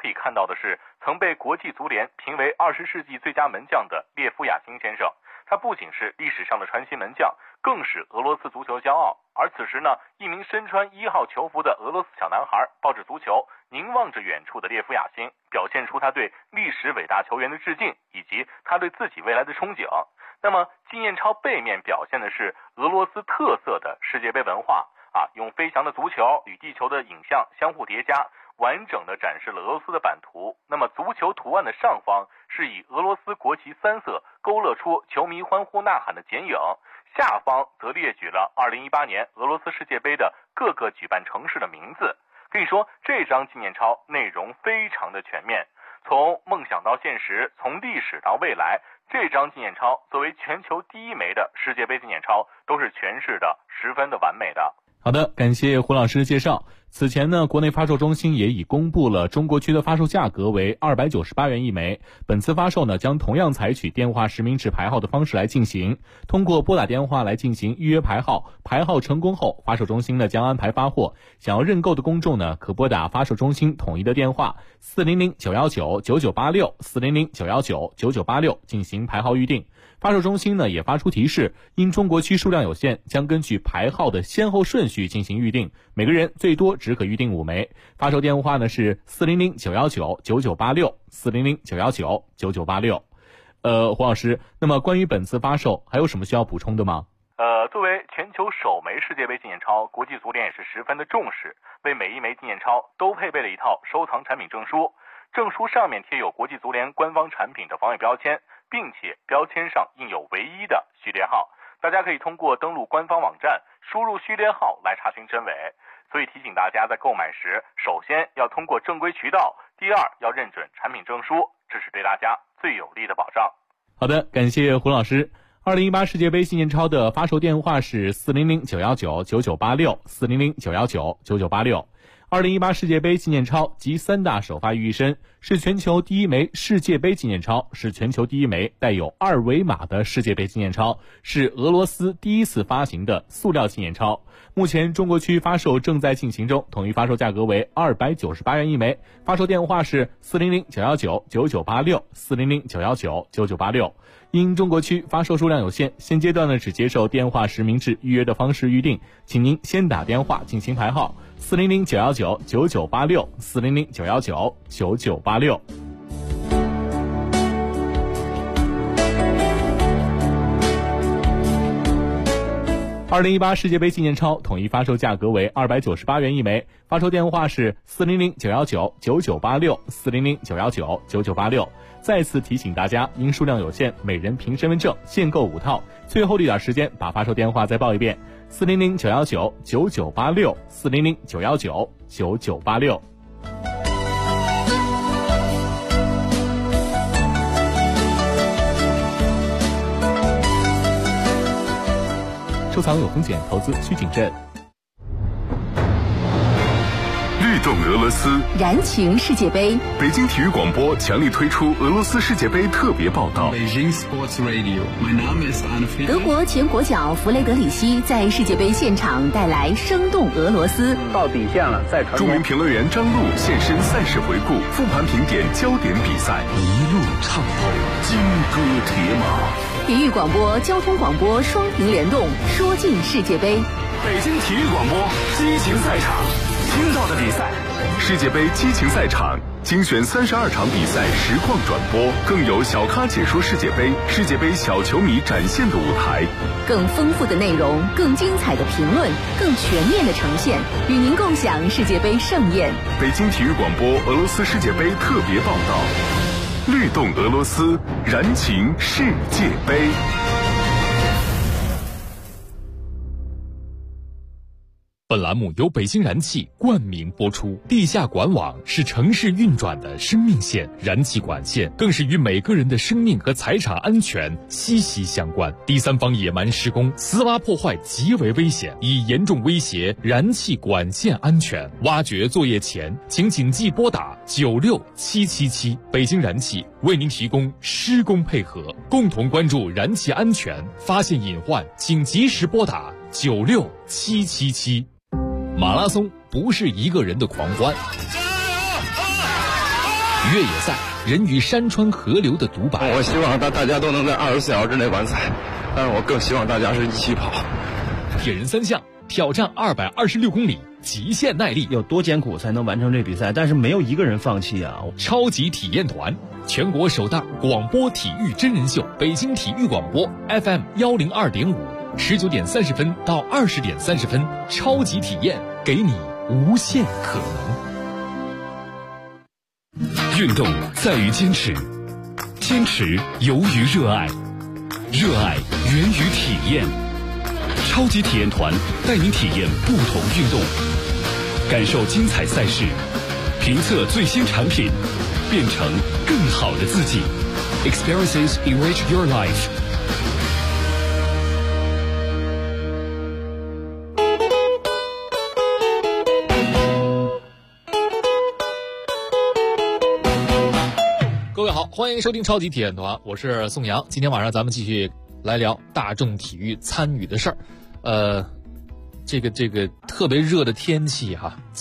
可以看到的是，曾被国际足联评为20世纪最佳门将的列夫亚辛先生。他不仅是历史上的传奇门将，更是俄罗斯足球骄傲。而此时呢，一名身穿1号球服的俄罗斯小男孩抱着足球，凝望着远处的列夫亚辛，表现出他对历史伟大球员的致敬，以及他对自己未来的憧憬。那么纪念钞背面表现的是俄罗斯特色的世界杯文化用飞翔的足球与地球的影像相互叠加，完整的展示了俄罗斯的版图。那么足球图案的上方是以俄罗斯国旗3色勾勒出球迷欢呼呐喊的剪影，下方则列举了2018年俄罗斯世界杯的各个举办城市的名字。可以说这张纪念钞内容非常的全面，从梦想到现实，从历史到未来，这张纪念钞作为全球第1枚的世界杯纪念钞都是诠释的十分的完美的。 好的，感谢胡老师的介绍。此前呢，国内发售中心也已公布了中国区的发售价格为298元一枚。本次发售呢，将同样采取电话实名制排号的方式来进行，通过拨打电话来进行预约排号。排号成功后，发售中心呢将安排发货。想要认购的公众呢，可拨打发售中心统一的电话400-919-9986 400-919-9986进行排号预定。发售中心呢也发出提示，因中国区数量有限，将根据排号的先后顺序进行预定，每个人最多只可预定5枚。发售电话呢是400-919-9986 400-919-9986。胡老师，那么关于本次发售还有什么需要补充的吗？ 作为全球首枚世界杯纪念钞，国际足联也是十分的重视，为每一枚纪念钞都配备了一套收藏产品证书。证书上面贴有国际足联官方产品的防伪标签，并且标签上印有唯一的序列号。大家可以通过登录官方网站输入序列号来查询真伪。所以提醒大家在购买时，首先要通过正规渠道，第二要认准产品证书，这是对大家最有力的保障。 好的，感谢胡老师。2018世界杯纪念钞的发售电话是400-919-9986 400-919-9986。2018世界杯纪念钞集3大首发于一身，是全球第1枚世界杯纪念钞，是全球第1枚带有2维码的世界杯纪念钞，是俄罗斯第1次发行的塑料纪念钞。目前中国区发售正在进行中，统一发售价格为298元一枚，发售电话是400-919-9986 400-919-9986。因中国区发售数量有限，现阶段呢只接受电话实名制预约的方式预定，请您先打电话进行排号400-919-9986 400-919-9986。2018世界杯纪念钞统一发售价格为298元一枚，发售电话是400-919-9986 400-919-9986。再次提醒大家，因数量有限，每人凭身份证限购5套。最后的一点时间，把发售电话再报一遍：400-919-9986 400-919-9986。收藏有风险，投资需谨慎。 律动俄罗斯， 燃情世界杯。 北京体育广播强力推出俄罗斯世界杯特别报道。 德国前国脚弗雷德里希在世界杯现场带来生动俄罗斯。 到底线了，再传。 著名评论员张璐现身赛事回顾，复盘评点焦点比赛，一路畅透金戈铁马。 体育广播、交通广播双屏联动，说尽世界杯。 北京体育广播激情赛场，听到的比赛，世界杯激情赛场精选32场比赛实况转播，更有小咖解说世界杯，世界杯小球迷展现的舞台， 更丰富的内容，更精彩的评论，更全面的呈现，与您共享世界杯盛宴。 北京体育广播俄罗斯世界杯特别报道，律动俄罗斯，燃情世界杯。 本栏目由北京燃气冠名播出。地下管网是城市运转的生命线，燃气管线更是与每个人的生命和财产安全息息相关。第三方野蛮施工、私挖破坏极为危险，已严重威胁燃气管线安全。挖掘作业前，请谨记拨打96777。北京燃气为您提供施工配合，共同关注燃气安全，发现隐患请及时拨打96777。马拉松不是一个人的狂欢， 越野赛，人与山川河流的独白。 我希望大家都能在24小时之内完赛，但是我更希望大家是一起跑。 铁人三项挑战226公里，极限耐力， 有多艰苦才能完成这比赛？但是没有一个人放弃啊！ 超级体验团，全国首档广播体育真人秀，北京体育广播 FM 102.5，19点30分到20点30分，超级体验，给你无限可能。 运动在于坚持，坚持由于热爱，热爱源于体验。超级体验团带您体验不同运动，感受精彩赛事，评测最新产品，变成更好的自己。Experiences enrich your life。 各位好，欢迎收听超级体验团，我是宋阳。今天晚上咱们继续来聊大众体育参与的事儿。这个特别热的天气哈，